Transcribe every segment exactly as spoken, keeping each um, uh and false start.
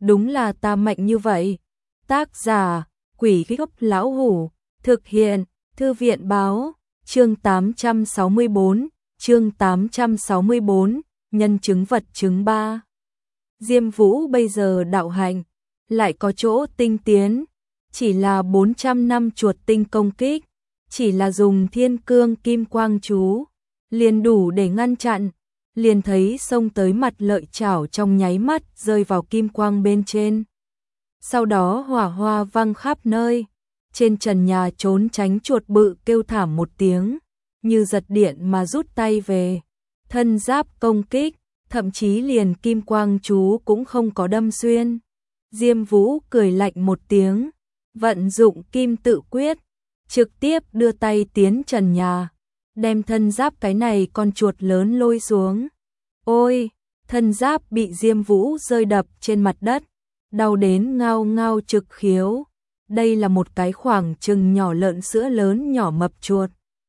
đúng là ta mạnh như vậy. Tác giả, Quỷ Gốc Lão Hủ, thực hiện, Thư viện báo, chương tám trăm sáu mươi bốn, chương tám trăm sáu mươi bốn, nhân chứng vật chứng ba. Diêm Vũ bây giờ đạo hạnh, lại có chỗ tinh tiến, chỉ là bốn trăm năm chuột tinh công kích, chỉ là dùng thiên cương kim quang chú, liền đủ để ngăn chặn, liền thấy xông tới mặt lợi chảo trong nháy mắt rơi vào kim quang bên trên. Sau đó hỏa hoa văng khắp nơi, trên trần nhà trốn tránh chuột bự kêu thảm một tiếng, như giật điện mà rút tay về, thân giáp công kích, thậm chí liền kim quang chú cũng không có đâm xuyên. Diêm Vũ cười lạnh một tiếng, vận dụng kim tự quyết, trực tiếp đưa tay tiến trần nhà, đem thân giáp cái này con chuột lớn lôi xuống. Ôi, thân giáp bị Diêm Vũ rơi đập trên mặt đất, đau đến ngao ngao trực khiếu. Đây là một cái khoảng chừng nhỏ lợn sữa lớn nhỏ mập chuột.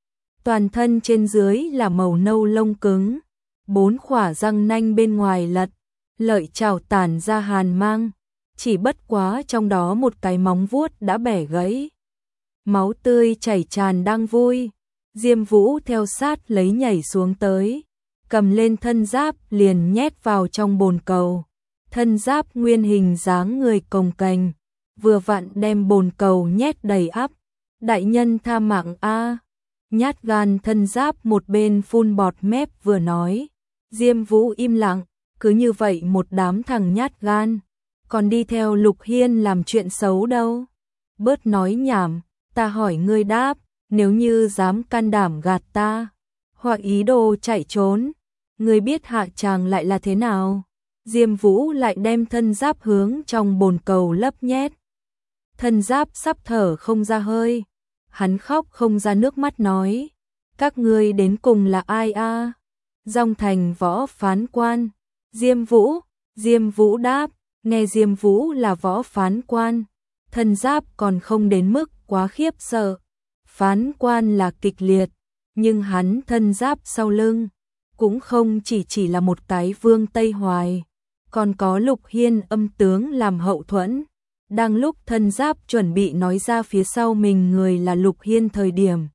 Toàn thân trên dưới là màu nâu lông cứng, bốn khỏa răng nanh bên ngoài lật, lợi chảo tản ra hàn mang, chỉ bất quá trong đó một cái móng vuốt đã bẻ gãy. Máu tươi chảy tràn đang vui, Diêm Vũ theo sát lấy nhảy xuống tới, cầm lên thân giáp liền nhét vào trong bồn cầu. Thân giáp nguyên hình dáng người cồng kềnh, vừa vặn đem bồn cầu nhét đầy ắp. Đại nhân tha mạng a. Nhát gan thân giáp một bên phun bọt mép vừa nói. Diêm Vũ im lặng, cứ như vậy một đám thằng nhát gan, còn đi theo Lục Hiên làm chuyện xấu đâu. Bớt nói nhảm, ta hỏi ngươi đáp, nếu như dám can đảm gạt ta, hoặc ý đồ chạy trốn, ngươi biết hạ tràng lại là thế nào? Diêm Vũ lại đem thân giáp hướng trong bồn cầu lấp nhét. Thân giáp sắp thở không ra hơi, hắn khóc không ra nước mắt nói, các ngươi đến cùng là ai a? À? Dòng Thành võ phán quan. Diêm Vũ, Diêm Vũ đáp, nghe Diêm Vũ là võ phán quan, thân giáp còn không đến mức quá khiếp sợ. Phán quan là kịch liệt, nhưng hắn thân giáp sau lưng cũng không chỉ chỉ là một cái Vương Tây Hoài, còn có Lục Hiên âm tướng làm hậu thuẫn. Đang lúc thân giáp chuẩn bị nói ra phía sau mình người là Lục Hiên thời điểm,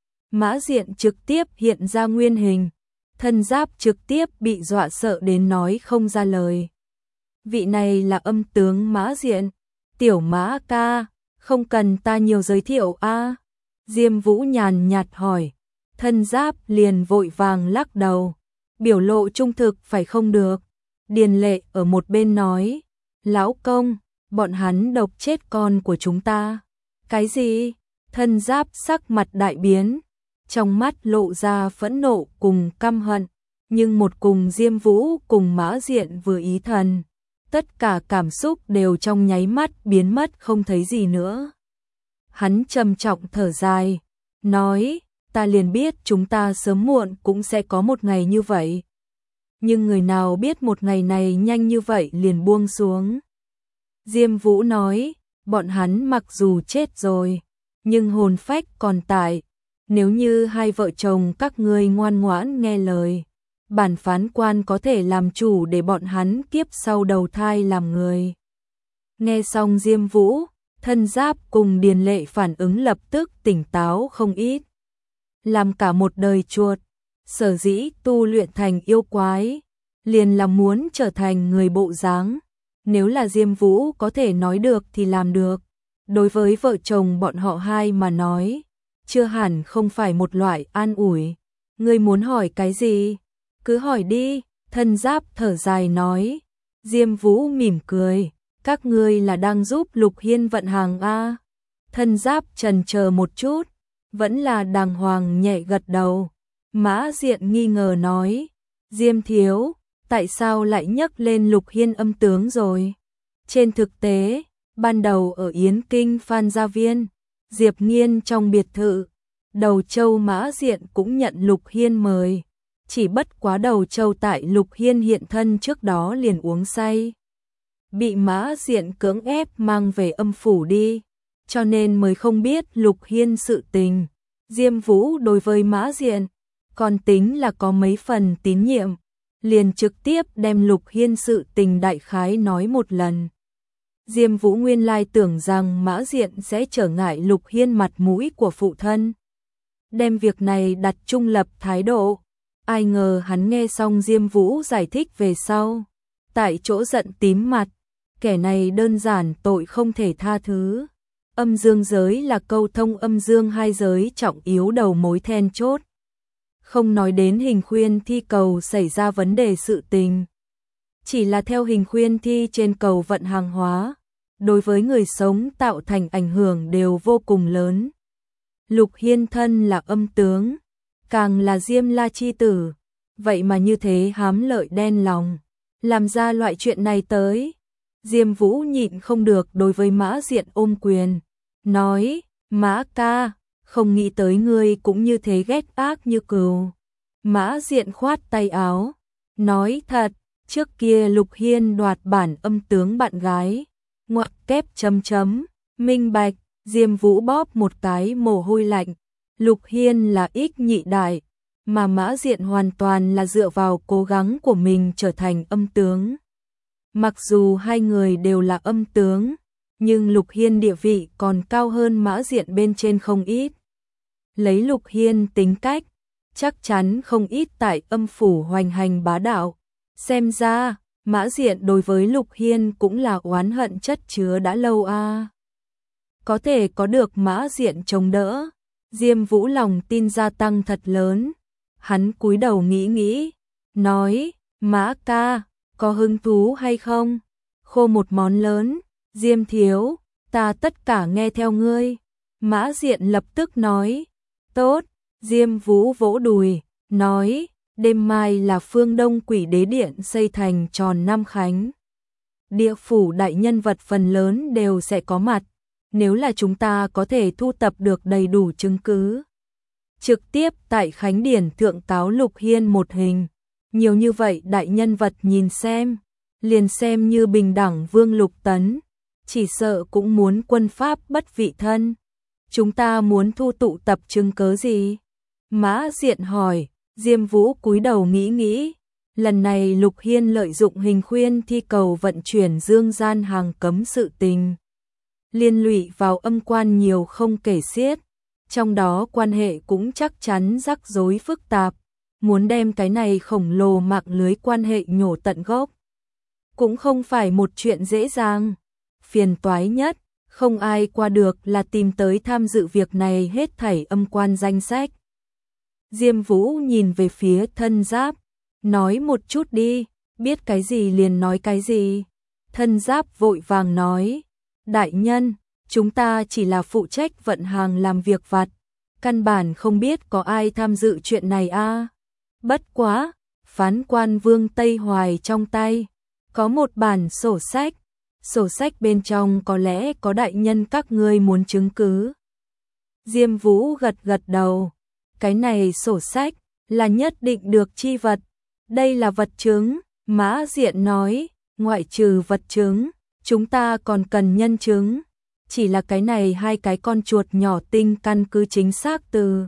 Mã Diện trực tiếp hiện ra nguyên hình, thân giáp trực tiếp bị dọa sợ đến nói không ra lời. Vị này là âm tướng Mã Diện, tiểu Mã ca, không cần ta nhiều giới thiệu a. À? Diêm Vũ nhàn nhạt hỏi, thân giáp liền vội vàng lắc đầu, biểu lộ trung thực phải không được. Điền Lệ ở một bên nói, lão công, bọn hắn độc chết con của chúng ta. Cái gì? Thân giáp sắc mặt đại biến, trong mắt lộ ra phẫn nộ cùng căm hận, nhưng một cùng Diêm Vũ cùng Mã Diện vừa ý thần, tất cả cảm xúc đều trong nháy mắt biến mất không thấy gì nữa. Hắn trầm trọng thở dài, nói, ta liền biết chúng ta sớm muộn cũng sẽ có một ngày như vậy. Nhưng người nào biết một ngày này nhanh như vậy liền buông xuống. Diêm Vũ nói, bọn hắn mặc dù chết rồi, nhưng hồn phách còn tại. Nếu như hai vợ chồng các ngươi ngoan ngoãn nghe lời, bản phán quan có thể làm chủ để bọn hắn kiếp sau đầu thai làm người. Nghe xong Diêm Vũ, thân giáp cùng Điền Lệ phản ứng lập tức tỉnh táo không ít. Làm cả một đời chuột, sở dĩ tu luyện thành yêu quái, liền là muốn trở thành người bộ dáng. Nếu là Diêm Vũ có thể nói được thì làm được, đối với vợ chồng bọn họ hai mà nói, chưa hẳn không phải một loại an ủi. Ngươi muốn hỏi cái gì? Cứ hỏi đi, thân giáp thở dài nói. Diêm Vũ mỉm cười, các ngươi là đang giúp Lục Hiên vận hàng a? Thân giáp chần chờ một chút, vẫn là đàng hoàng nhẹ gật đầu. Mã Diện nghi ngờ nói, Diêm thiếu, tại sao lại nhắc lên Lục Hiên âm tướng rồi? Trên thực tế, ban đầu ở Yến Kinh Phan Gia Viên, Diệp Nghiên trong biệt thự, Đầu Châu Mã Diện cũng nhận Lục Hiên mời, chỉ bất quá Đầu Châu tại Lục Hiên hiện thân trước đó liền uống say, bị Mã Diện cưỡng ép mang về âm phủ đi, cho nên mới không biết Lục Hiên sự tình. Diêm Vũ đối với Mã Diện còn tính là có mấy phần tín nhiệm, liền trực tiếp đem Lục Hiên sự tình đại khái nói một lần. Diêm Vũ nguyên lai tưởng rằng Mã Diện sẽ trở ngại Lục Hiên mặt mũi của phụ thân, đem việc này đặt trung lập thái độ. Ai ngờ hắn nghe xong Diêm Vũ giải thích về sau, tại chỗ giận tím mặt, kẻ này đơn giản tội không thể tha thứ. Âm dương giới là câu thông âm dương hai giới trọng yếu đầu mối then chốt. Không nói đến hình khuyên thi cầu xảy ra vấn đề sự tình. Chỉ là theo hình khuyên thi trên cầu vận hàng hóa, đối với người sống tạo thành ảnh hưởng đều vô cùng lớn. Lục Hiên thân là âm tướng, càng là Diêm La chi tử, vậy mà như thế hám lợi đen lòng, làm ra loại chuyện này tới. Diêm Vũ nhịn không được đối với Mã Diện ôm quyền, nói, Mã ca, không nghĩ tới ngươi cũng như thế ghét ác như cừu. Mã Diện khoát tay áo, nói thật, trước kia Lục Hiên đoạt bản âm tướng bạn gái, ngoặc kép chấm chấm, minh bạch. Diêm Vũ bóp một cái mồ hôi lạnh, Lục Hiên là ích nhị đại, mà Mã Diện hoàn toàn là dựa vào cố gắng của mình trở thành âm tướng. Mặc dù hai người đều là âm tướng, nhưng Lục Hiên địa vị còn cao hơn Mã Diện bên trên không ít. Lấy Lục Hiên tính cách, chắc chắn không ít tại âm phủ hoành hành bá đạo. Xem ra, Mã Diện đối với Lục Hiên cũng là oán hận chất chứa đã lâu a. À. Có thể có được Mã Diện chống đỡ, Diêm Vũ lòng tin gia tăng thật lớn. Hắn cúi đầu nghĩ nghĩ, nói, Mã ca, có hứng thú hay không? Khô một món lớn, Diêm thiếu, ta tất cả nghe theo ngươi. Mã Diện lập tức nói, tốt. Diêm Vũ vỗ đùi, nói, đêm mai là phương Đông Quỷ Đế Điện xây thành tròn năm khánh. Địa phủ đại nhân vật phần lớn đều sẽ có mặt. Nếu là chúng ta có thể thu tập được đầy đủ chứng cứ, trực tiếp tại Khánh Điển thượng cáo Lục Hiên một hình, nhiều như vậy đại nhân vật nhìn xem, liền xem như bình đẳng vương Lục Tấn, chỉ sợ cũng muốn quân pháp bất vị thân. Chúng ta muốn thu tụ tập chứng cứ gì? Mã Diện hỏi. Diêm Vũ cúi đầu nghĩ nghĩ, lần này Lục Hiên lợi dụng hình khuyên thi cầu vận chuyển dương gian hàng cấm sự tình, liên lụy vào âm quan nhiều không kể xiết, trong đó quan hệ cũng chắc chắn rắc rối phức tạp, muốn đem cái này khổng lồ mạng lưới quan hệ nhổ tận gốc, cũng không phải một chuyện dễ dàng. Phiền toái nhất, không ai qua được là tìm tới tham dự việc này hết thảy âm quan danh sách. Diêm Vũ nhìn về phía Thân Giáp, nói một chút đi, biết cái gì liền nói cái gì. Thân Giáp vội vàng nói, đại nhân, chúng ta chỉ là phụ trách vận hàng làm việc vặt, căn bản không biết có ai tham dự chuyện này a. À. Bất quá, phán quan Vương Tây Hoài trong tay có một bản sổ sách, sổ sách bên trong có lẽ có đại nhân các ngươi muốn chứng cứ. Diêm Vũ gật gật đầu, cái này sổ sách là nhất định được chi vật, đây là vật chứng. Mã Diện nói, ngoại trừ vật chứng, chúng ta còn cần nhân chứng, chỉ là cái này hai cái con chuột nhỏ tinh căn cứ chính xác từ,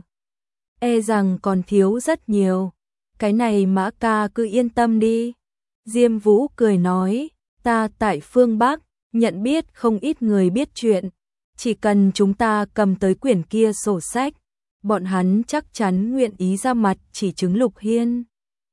e rằng còn thiếu rất nhiều. Cái này Mã ca cứ yên tâm đi. Diêm Vũ cười nói, ta tại phương Bắc, nhận biết không ít người biết chuyện, chỉ cần chúng ta cầm tới quyển kia sổ sách, bọn hắn chắc chắn nguyện ý ra mặt chỉ chứng Lục Hiên.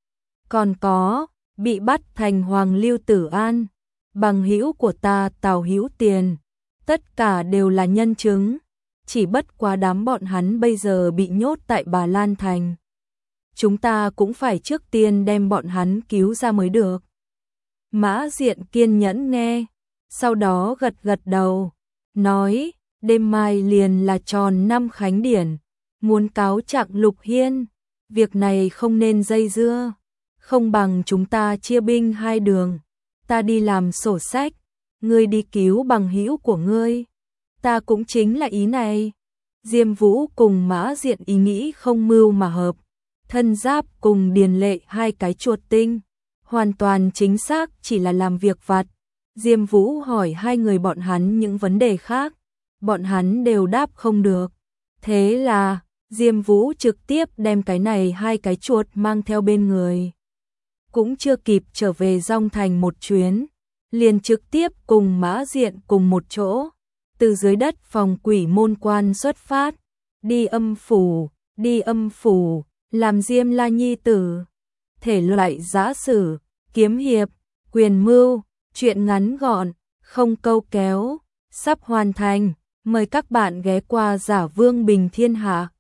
Còn có, bị bắt thành Hoàng Lưu Tử An, bằng hữu của ta Tào Hữu Tiền, tất cả đều là nhân chứng, chỉ bất quá đám bọn hắn bây giờ bị nhốt tại Bà Lan Thành. Chúng ta cũng phải trước tiên đem bọn hắn cứu ra mới được. Mã Diện kiên nhẫn nghe, sau đó gật gật đầu, nói, đêm mai liền là tròn năm khánh điển, muốn cáo trạng Lục Hiên, việc này không nên dây dưa, không bằng chúng ta chia binh hai đường, ta đi làm sổ sách, ngươi đi cứu bằng hữu của ngươi. Ta cũng chính là ý này. Diêm Vũ cùng Mã Diện ý nghĩ không mưu mà hợp, Thân Giáp cùng Điền Lệ hai cái chuột tinh, hoàn toàn chính xác chỉ là làm việc vặt. Diêm Vũ hỏi hai người bọn hắn những vấn đề khác, bọn hắn đều đáp không được. Thế là, Diêm Vũ trực tiếp đem cái này hai cái chuột mang theo bên người. Cũng chưa kịp trở về Dong Thành một chuyến, liền trực tiếp cùng Mã Diện cùng một chỗ, từ dưới đất phòng quỷ môn quan xuất phát, đi âm phủ, đi âm phủ, làm Diêm La nhi tử. Thể loại giã sử, kiếm hiệp, quyền mưu, truyện ngắn gọn, không câu kéo, sắp hoàn thành. Mời các bạn ghé qua Giả Vương Bình Thiên Hạ.